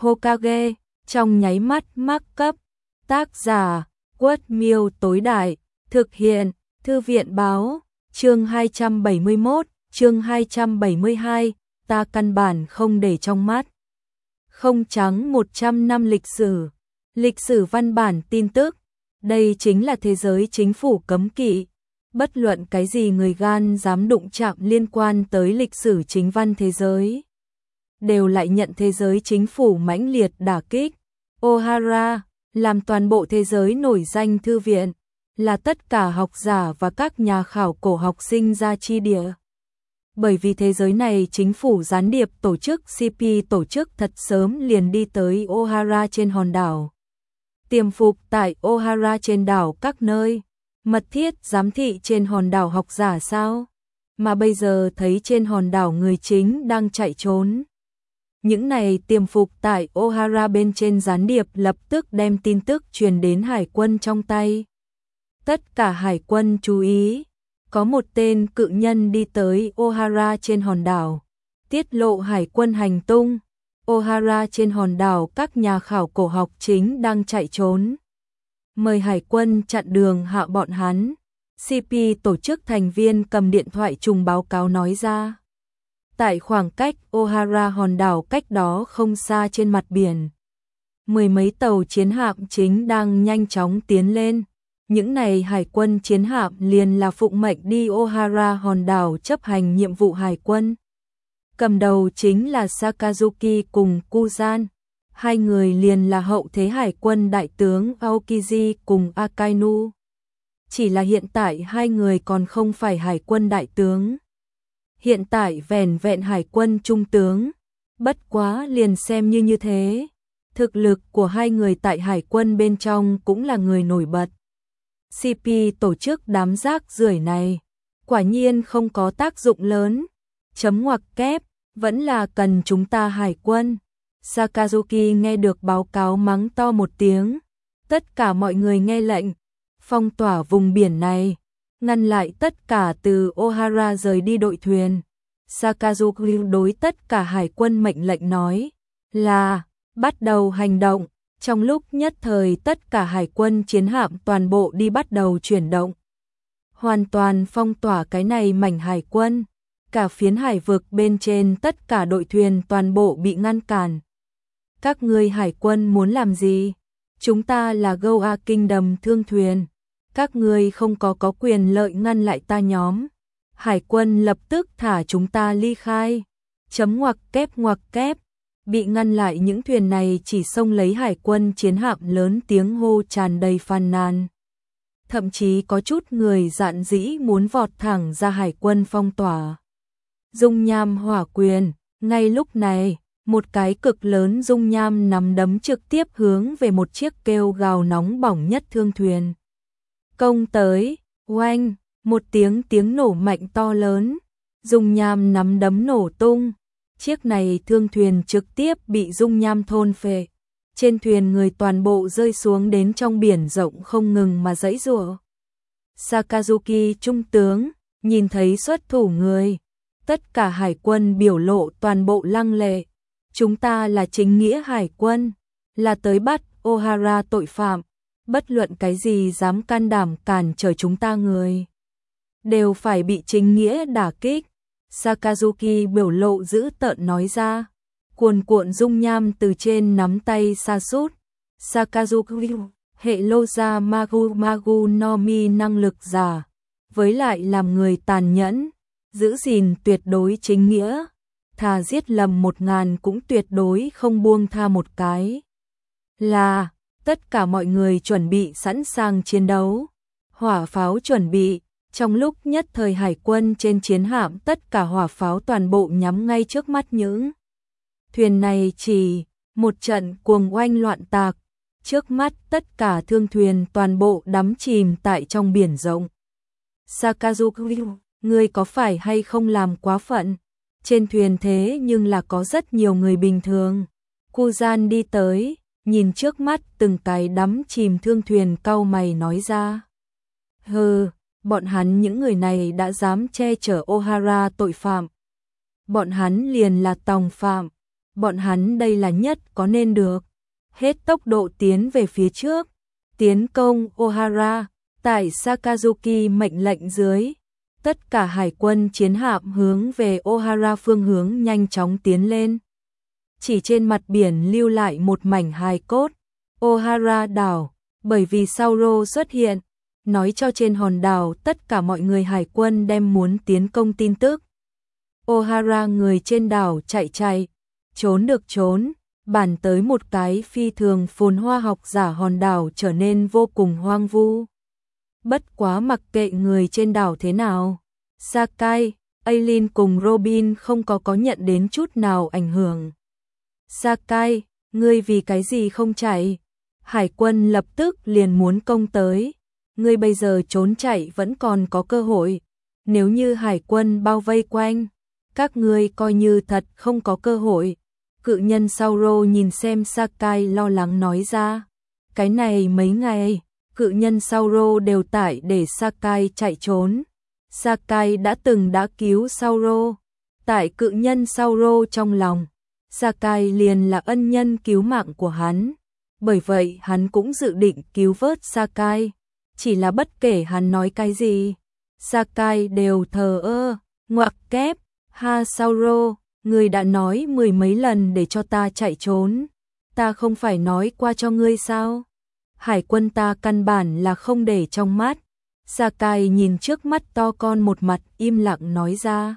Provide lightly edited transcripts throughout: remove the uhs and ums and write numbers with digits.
Hokage, trong nháy mắt mắc cấp. Tác giả, Quất Miêu tối đại, thực hiện, Thư viện báo, chương 271, chương 272, ta căn bản không để trong mắt. Không trắng 100 năm lịch sử văn bản tin tức, đây chính là thế giới chính phủ cấm kỵ. Bất luận cái gì người gan dám đụng chạm liên quan tới lịch sử chính văn thế giới, đều lại nhận thế giới chính phủ mãnh liệt đả kích. Ohara, làm toàn bộ thế giới nổi danh thư viện, là tất cả học giả và các nhà khảo cổ học sinh ra chi địa. Bởi vì thế giới này chính phủ gián điệp tổ chức CP tổ chức thật sớm liền đi tới Ohara trên hòn đảo. Tiềm phục tại Ohara trên đảo các nơi, mật thiết giám thị trên hòn đảo học giả sao? Mà bây giờ thấy trên hòn đảo người chính đang chạy trốn. Những này tiềm phục tại Ohara bên trên gián điệp lập tức đem tin tức truyền đến hải quân trong tay. Tất cả hải quân chú ý, có một tên cự nhân đi tới Ohara trên hòn đảo, tiết lộ hải quân hành tung. Ohara trên hòn đảo các nhà khảo cổ học chính đang chạy trốn. Mời hải quân chặn đường hạ bọn hắn. CP tổ chức thành viên cầm điện thoại trùng báo cáo nói ra. Tại khoảng cách Ohara hòn đảo cách đó không xa trên mặt biển, mười mấy tàu chiến hạm chính đang nhanh chóng tiến lên. Những này hải quân chiến hạm liền là phụng mệnh đi Ohara hòn đảo chấp hành nhiệm vụ hải quân. Cầm đầu chính là Sakazuki cùng Kuzan, hai người liền là hậu thế hải quân đại tướng Aokiji cùng Akainu. Chỉ là hiện tại hai người còn không phải hải quân đại tướng. Hiện tại vẻn vẹn hải quân trung tướng, bất quá liền xem như thế. Thực lực của hai người tại hải quân bên trong cũng là người nổi bật. CP tổ chức đám rác rưởi này, quả nhiên không có tác dụng lớn. Chấm ngoặc kép, vẫn là cần chúng ta hải quân. Sakazuki nghe được báo cáo mắng to một tiếng. Tất cả mọi người nghe lệnh, phong tỏa vùng biển này, ngăn lại tất cả từ Ohara rời đi đội thuyền. Sakazuki đối tất cả hải quân mệnh lệnh nói là bắt đầu hành động. Trong lúc nhất thời tất cả hải quân chiến hạm toàn bộ đi bắt đầu chuyển động. Hoàn toàn phong tỏa cái này mảnh hải quân. Cả phiến hải vực bên trên tất cả đội thuyền toàn bộ bị ngăn cản. Các ngươi hải quân muốn làm gì? Chúng ta là Goa Kingdom thương thuyền. Các ngươi không có quyền lợi ngăn lại ta nhóm. Hải quân lập tức thả chúng ta ly khai. Chấm ngoặc kép. Bị ngăn lại những thuyền này chỉ xông lấy hải quân chiến hạm lớn tiếng hô tràn đầy phàn nàn. Thậm chí có chút người dạn dĩ muốn vọt thẳng ra hải quân phong tỏa. Dung nham hỏa quyền, ngay lúc này, một cái cực lớn dung nham nắm đấm trực tiếp hướng về một chiếc kêu gào nóng bỏng nhất thương thuyền. Công tới, oanh, một tiếng nổ mạnh to lớn, dung nham nắm đấm nổ tung. Chiếc này thương thuyền trực tiếp bị dung nham thôn phệ. Trên thuyền người toàn bộ rơi xuống đến trong biển rộng không ngừng mà giãy giụa. Sakazuki trung tướng, nhìn thấy xuất thủ người. Tất cả hải quân biểu lộ toàn bộ lăng lệ. Chúng ta là chính nghĩa hải quân, là tới bắt Ohara tội phạm. Bất luận cái gì dám can đảm cản trở chúng ta người, đều phải bị chính nghĩa đả kích. Sakazuki biểu lộ dữ tợn nói ra. Cuồn cuộn dung nham từ trên nắm tay sa sút. Sakazuki, hệ Loza Magu no Mi năng lực giả, với lại làm người tàn nhẫn, giữ gìn tuyệt đối chính nghĩa, thà giết lầm 1000 cũng tuyệt đối không buông tha một cái. Là, tất cả mọi người chuẩn bị sẵn sàng chiến đấu. Hỏa pháo chuẩn bị. Trong lúc nhất thời hải quân trên chiến hạm tất cả hỏa pháo toàn bộ nhắm ngay trước mắt những thuyền này, chỉ một trận cuồng oanh loạn tạc. Trước mắt tất cả thương thuyền toàn bộ đắm chìm tại trong biển rộng. Sakazuki, ngươi có phải hay không làm quá phận? Trên thuyền thế nhưng là có rất nhiều người bình thường. Kuzan đi tới, nhìn trước mắt từng cái đắm chìm thương thuyền cau mày nói ra. Hừ, bọn hắn những người này đã dám che chở Ohara tội phạm. Bọn hắn liền là tòng phạm. bọn hắn đây là nhất có nên được. Hết tốc độ tiến về phía trước, tiến công Ohara, tại Sakazuki mệnh lệnh dưới. Tất cả hải quân chiến hạm hướng về Ohara phương hướng nhanh chóng tiến lên. Chỉ trên mặt biển lưu lại một mảnh hài cốt. Ohara đảo, bởi vì Sauro xuất hiện, nói cho trên hòn đảo tất cả mọi người hải quân đem muốn tiến công tin tức. Ohara người trên đảo chạy, trốn được trốn, bản tới một cái phi thường phồn hoa học giả hòn đảo trở nên vô cùng hoang vu. Bất quá mặc kệ người trên đảo thế nào, Sakai, Aileen cùng Robin không có nhận đến chút nào ảnh hưởng. Sakai, ngươi vì cái gì không chạy? Hải quân lập tức liền muốn công tới. Ngươi bây giờ trốn chạy vẫn còn có cơ hội. Nếu như hải quân bao vây quanh, các ngươi coi như thật không có cơ hội. Cự nhân Sauro nhìn xem Sakai lo lắng nói ra. Cái này mấy ngày, cự nhân Sauro đều tại để Sakai chạy trốn. Sakai đã từng đã cứu Sauro. Tại cự nhân Sauro trong lòng, Sakai liền là ân nhân cứu mạng của hắn. Bởi vậy hắn cũng dự định cứu vớt Sakai. Chỉ là bất kể hắn nói cái gì, Sakai đều thờ ơ, ngoặc kép. Ha Sauro, ngươi đã nói mười mấy lần để cho ta chạy trốn. Ta không phải nói qua cho ngươi sao? Hải quân ta căn bản là không để trong mắt. Sakai nhìn trước mắt to con một mặt im lặng nói ra.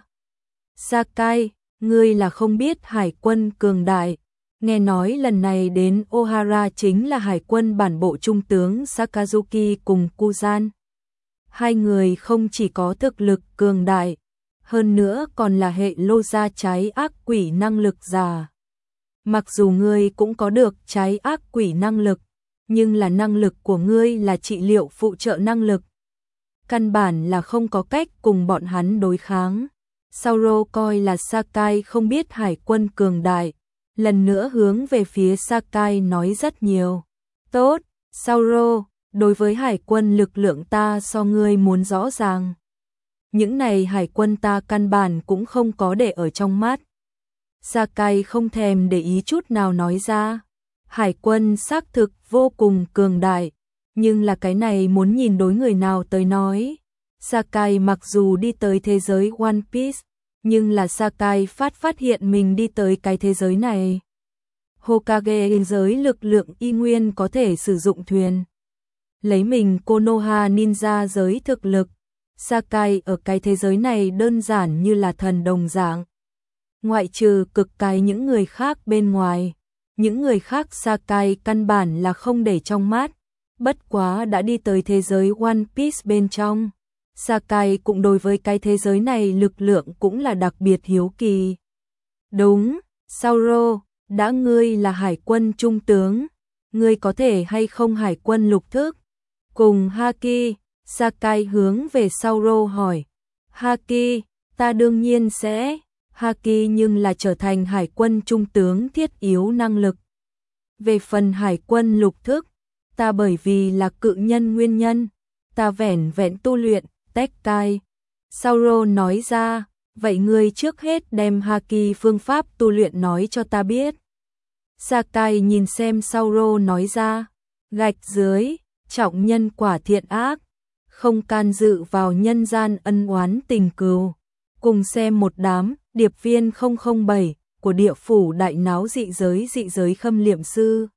Sakai, ngươi là không biết hải quân cường đại. Nghe nói lần này đến Ohara chính là hải quân bản bộ trung tướng Sakazuki cùng Kuzan. Hai người không chỉ có thực lực cường đại, hơn nữa còn là hệ lô gia trái ác quỷ năng lực giả. Mặc dù ngươi cũng có được trái ác quỷ năng lực, nhưng là năng lực của ngươi là trị liệu phụ trợ năng lực. Căn bản là không có cách cùng bọn hắn đối kháng. Sauro coi là Sakai không biết hải quân cường đại, lần nữa hướng về phía Sakai nói rất nhiều. Tốt, Sauro, đối với hải quân lực lượng ta so ngươi muốn rõ ràng. Những này hải quân ta căn bản cũng không có để ở trong mắt. Sakai không thèm để ý chút nào nói ra. Hải quân xác thực vô cùng cường đại, nhưng là cái này muốn nhìn đối người nào tới nói. Sakai mặc dù đi tới thế giới One Piece, nhưng là Sakai phát hiện mình đi tới cái thế giới này. Hokage giới lực lượng y nguyên có thể sử dụng thuyền. Lấy mình Konoha ninja giới thực lực, Sakai ở cái thế giới này đơn giản như là thần đồng dạng. Ngoại trừ cực cái những người khác bên ngoài, những người khác Sakai căn bản là không để trong mắt. Bất quá đã đi tới thế giới One Piece bên trong, Sakai cũng đối với cái thế giới này lực lượng cũng là đặc biệt hiếu kỳ. Đúng, Sauro, đã ngươi là hải quân trung tướng, ngươi có thể hay không hải quân lục thức? Cùng Haki, Sakai hướng về Sauro hỏi. Haki, ta đương nhiên sẽ. Haki nhưng là trở thành hải quân trung tướng thiết yếu năng lực. Về phần hải quân lục thức, ta bởi vì là cự nhân nguyên nhân, ta vẻn vẹn tu luyện, Tekkai. Sauro nói ra, vậy ngươi trước hết đem Haki phương pháp tu luyện nói cho ta biết. Sakai nhìn xem Sauro nói ra, gạch dưới, trọng nhân quả thiện ác, không can dự vào nhân gian ân oán tình cừu. Cùng xem một đám điệp viên 007 của địa phủ đại náo dị giới khâm liệm sư.